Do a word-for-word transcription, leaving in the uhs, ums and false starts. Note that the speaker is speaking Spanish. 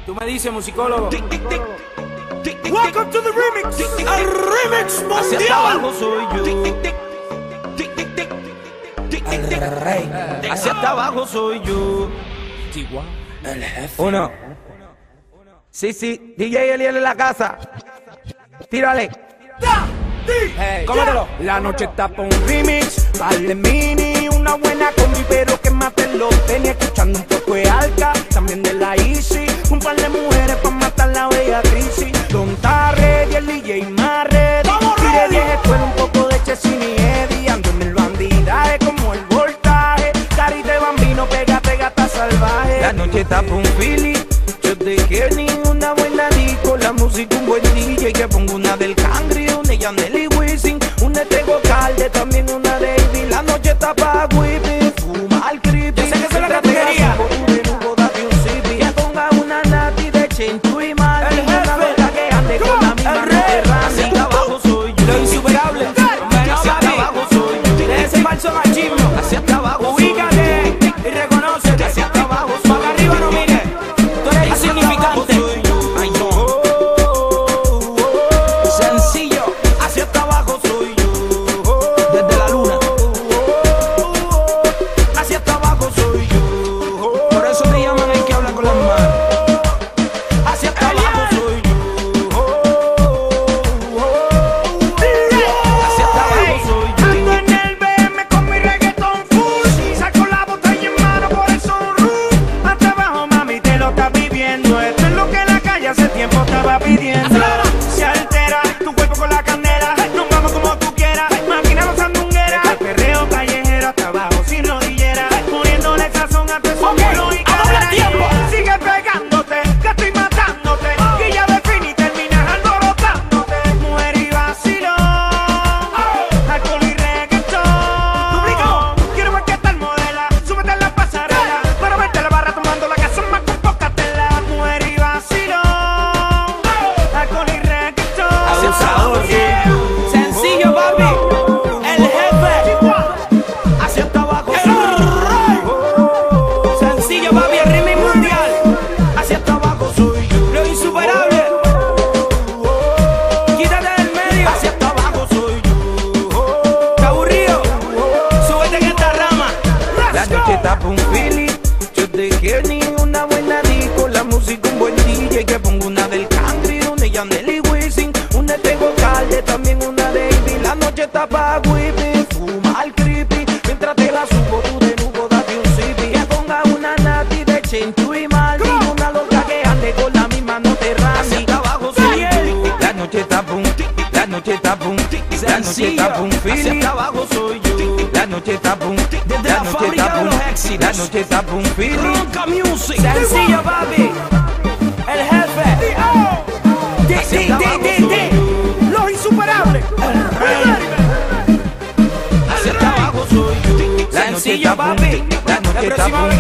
Tú me dices, musicólogo. Welcome to the remix. El remix Hacia mundial. abajo soy yo. El rey. Hacia abajo soy yo. El jefe. Uno. Sí, sí. D J Eliel en la casa. Tírale. Hey, Cómetelo. La noche está pa' un remix, par de mini, una buena combi, pero que mate los tenis, escuchando un poco de Alca, también de la Easy, un par de mujeres pa' matar la Beatriz. Don Tarre y el D J más ready, tire diez escuelas, un poco de Chessin y Eddie, ando en el bandidaje como el voltaje, cari de bambino, pégate gata salvaje. La noche está pa' un Philly. Yo te Kenny, una buena disco, la música un buen D J, que pongo una del Cangri, una de Yandel y Wisin, una de Tego Calde, también una de Ivy. La noche está pa' whipping, fuma al creepy. Yo sé que eso es lo que tú querías. Que ponga una nati de Chentu y Mal, El una jefe. loca que ande con la misma El rey. Hacia abajo soy yo. Lo insuperable. Bueno, Hacia papi, abajo soy yo. de ese falso machismo, Hacia abajo soy yo. ubícate y reconócete. Hacia abajo soy Pa' acá arriba no mires, tú eres insignificante. Ay, no. Sencillo, hacia abajo soy yo. Desde la luna, hacia abajo soy yo. Por eso te llaman el que habla con las manos. Hacia abajo soy yo. Hacia abajo soy yo. Ando en el B M con mi reggaetón full, saco la botella en mano por el sunroof. Hasta abajo, mami, te lo estás viviendo. Esto es lo que la calle hace tiempo estaba pidiendo. Se altera tu cuerpo con la candela, nos vamos como tú quieras, máquina los sandungueras. El perreo callejero hasta abajo sin rodillera, poniéndole sazón a tu culo y cadera. Sigue pegándote, que estoy matándote, que ya de fin y terminas alborotándote. Mujer y vacilón, alcohol y reggaetón. Quiero ver qué tal modela, súbete en la pasarela, para verte la barra tomando la casa más con poca tela. Mujer y vacilón, alcohol y reggaetón. Abusador, Yeah. Sencillo, papi, el jefe. Hacia abajo El soy yo. Sencillo, papi, el remix mundial. Hacia abajo soy yo. Lo insuperable. Quítate del medio. Hacia abajo soy yo. Está aburrido. Súbete en esta rama. La noche está pa' un Philly. Yo te Kenny, una buena disco, la música un buen D J, que pongo una del Cangri, una de Yandel y Wisin, una de Tego Calde, también una de Ivy. La noche está pa' whipping, fuma al creepy, mientras te la subo tú de nuevo date un sipi. Que ponga una nati de Chentu y Mal, y una loca que ande con la misma no te rami. Hacia abajo soy yo. La noche está pa' un, la noche está pa' un, la noche está pa' un Philly. Hacia abajo soy yo. La noche está pa' un, Desde la la noche fábrica está pa' de un, los éxitos. la noche está pa' un Philly. Ronca Music. Sencillo, papi. El jefe. Di, di, di, di, di. Los insuperables. El rey. Hacia abajo soy yo. La noche Sencillo, está pa' un, papi. la noche La está próxima pa' un